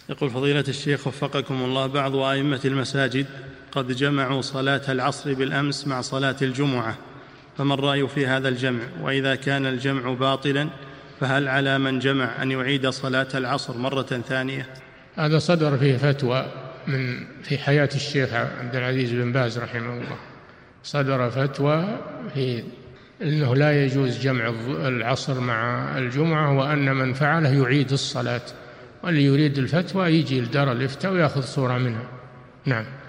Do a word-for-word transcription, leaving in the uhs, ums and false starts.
يقول فضيلة الشيخ وفقكم الله، بعض أئمة المساجد قد جمعوا صلاة العصر بالأمس مع صلاة الجمعة، فما الرأي في هذا الجمع؟ وإذا كان الجمع باطلا فهل على من جمع أن يعيد صلاة العصر مرة ثانية؟ هذا صدر فيه فتوى من في حياة الشيخ عبد العزيز بن باز رحمه الله، صدر فتوى في أنه لا يجوز جمع العصر مع الجمعة، وأن من فعله يعيد الصلاة، واللي يريد الفتوى يجي لدار الإفتاء ويأخذ صورة منها. نعم.